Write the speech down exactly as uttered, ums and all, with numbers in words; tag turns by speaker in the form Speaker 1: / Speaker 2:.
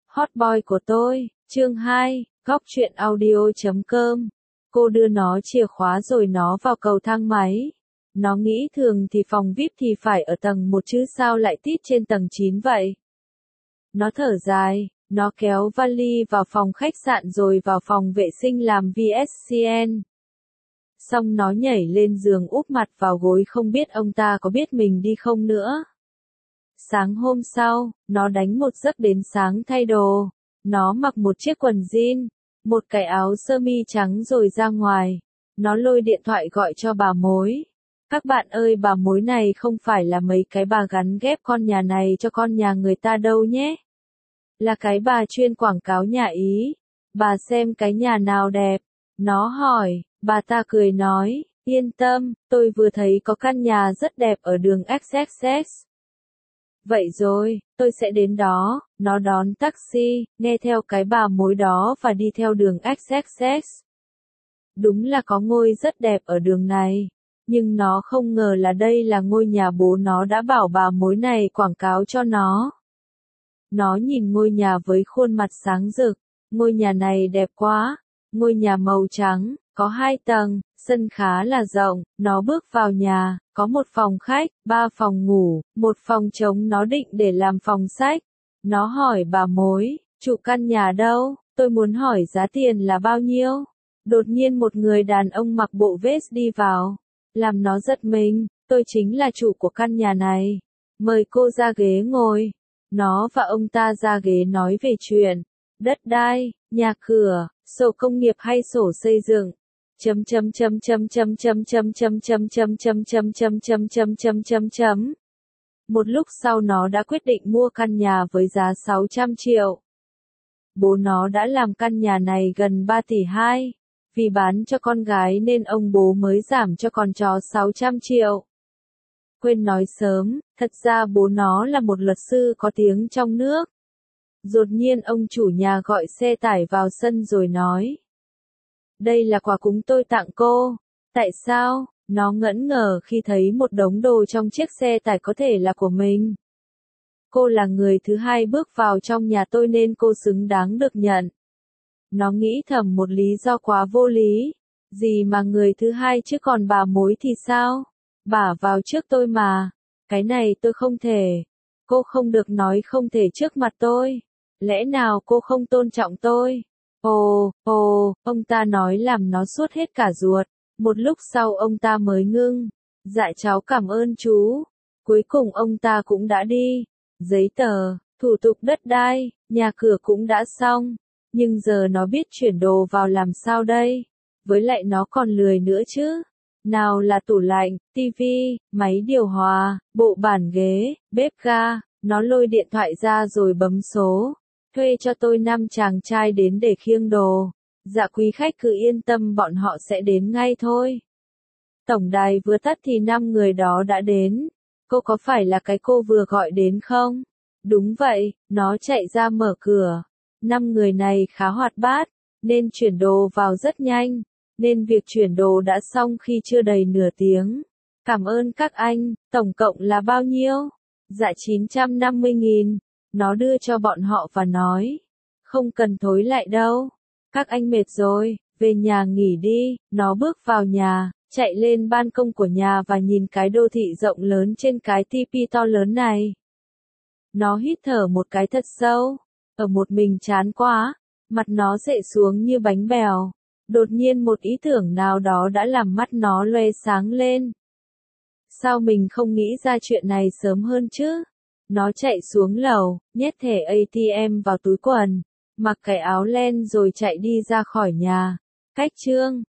Speaker 1: Hot boy của tôi, chương hai, góc truyện audio chấm com. Cô đưa nó chìa khóa rồi nó vào cầu thang máy. Nó nghĩ thường thì phòng vi ai pi thì phải ở tầng một chứ sao lại tít trên tầng chín vậy. Nó thở dài, nó kéo vali vào phòng khách sạn rồi vào phòng vệ sinh làm vê ét xê en. Xong nó nhảy lên giường úp mặt vào gối không biết ông ta có biết mình đi không nữa. Sáng hôm sau, nó đánh một giấc đến sáng thay đồ. Nó mặc một chiếc quần jean, một cái áo sơ mi trắng rồi ra ngoài. Nó lôi điện thoại gọi cho bà mối. Các bạn ơi, bà mối này không phải là mấy cái bà gắn ghép con nhà này cho con nhà người ta đâu nhé. Là cái bà chuyên quảng cáo nhà Ý. Bà xem cái nhà nào đẹp. Nó hỏi, bà ta cười nói, yên tâm, tôi vừa thấy có căn nhà rất đẹp ở đường ích ích ích. Vậy rồi, tôi sẽ đến đó. Nó đón taxi, nghe theo cái bà mối đó và đi theo đường ích ích ích. Đúng là có ngôi rất đẹp ở đường này. Nhưng nó không ngờ là đây là ngôi nhà bố nó đã bảo bà mối này quảng cáo cho nó. Nó nhìn ngôi nhà với khuôn mặt sáng rực. Ngôi nhà này đẹp quá. Ngôi nhà màu trắng, có hai tầng, sân khá là rộng. Nó bước vào nhà, có một phòng khách, ba phòng ngủ, một phòng trống nó định để làm phòng sách. Nó hỏi bà mối, chủ căn nhà đâu, tôi muốn hỏi giá tiền là bao nhiêu. Đột nhiên một người đàn ông mặc bộ vest đi vào, làm nó giật mình, tôi chính là chủ của căn nhà này. Mời cô ra ghế ngồi. Nó và ông ta ra ghế nói về chuyện đất đai, nhà cửa, sổ công nghiệp hay sổ xây dựng. Chấm chấm chấm chấm chấm chấm chấm chấm chấm chấm chấm chấm chấm chấm chấm chấm chấm chấm. Một lúc sau nó đã quyết định mua căn nhà với giá sáu trăm triệu. Bố nó đã làm căn nhà này gần ba tỷ hai. Vì bán cho con gái nên ông bố mới giảm cho con chó sáu trăm triệu. Quên nói sớm, thật ra bố nó là một luật sư có tiếng trong nước. Đột nhiên ông chủ nhà gọi xe tải vào sân rồi nói. Đây là quà cúng tôi tặng cô. Tại sao? Nó ngẫn ngờ khi thấy một đống đồ trong chiếc xe tải có thể là của mình. Cô là người thứ hai bước vào trong nhà tôi nên cô xứng đáng được nhận. Nó nghĩ thầm một lý do quá vô lý. Gì mà người thứ hai chứ còn bà mối thì sao? Bà vào trước tôi mà. Cái này tôi không thể. Cô không được nói không thể trước mặt tôi. Lẽ nào cô không tôn trọng tôi? Ồ, ồ, ông ta nói làm nó suốt hết cả ruột. Một lúc sau ông ta mới ngưng. Dạ cháu cảm ơn chú. Cuối cùng ông ta cũng đã đi. Giấy tờ, thủ tục đất đai, nhà cửa cũng đã xong. Nhưng giờ nó biết chuyển đồ vào làm sao đây? Với lại nó còn lười nữa chứ. Nào là tủ lạnh, tivi, máy điều hòa, bộ bàn ghế, bếp ga. Nó lôi điện thoại ra rồi bấm số. Thuê cho tôi năm chàng trai đến để khiêng đồ. Dạ quý khách cứ yên tâm bọn họ sẽ đến ngay thôi. Tổng đài vừa tắt thì năm người đó đã đến. Cô có phải là cái cô vừa gọi đến không? Đúng vậy, nó chạy ra mở cửa. Năm người này khá hoạt bát, nên chuyển đồ vào rất nhanh. Nên việc chuyển đồ đã xong khi chưa đầy nửa tiếng. Cảm ơn các anh, tổng cộng là bao nhiêu? Dạ chín trăm năm mươi nghìn. Nó đưa cho bọn họ và nói. Không cần thối lại đâu. Các anh mệt rồi, về nhà nghỉ đi. Nó bước vào nhà, chạy lên ban công của nhà và nhìn cái đô thị rộng lớn trên cái tivi to lớn này. Nó hít thở một cái thật sâu. Ở một mình chán quá. Mặt nó dệ xuống như bánh bèo. Đột nhiên một ý tưởng nào đó đã làm mắt nó loe sáng lên. Sao mình không nghĩ ra chuyện này sớm hơn chứ? Nó chạy xuống lầu, nhét thẻ a tê em vào túi quần, mặc cái áo len rồi chạy đi ra khỏi nhà. Cách chương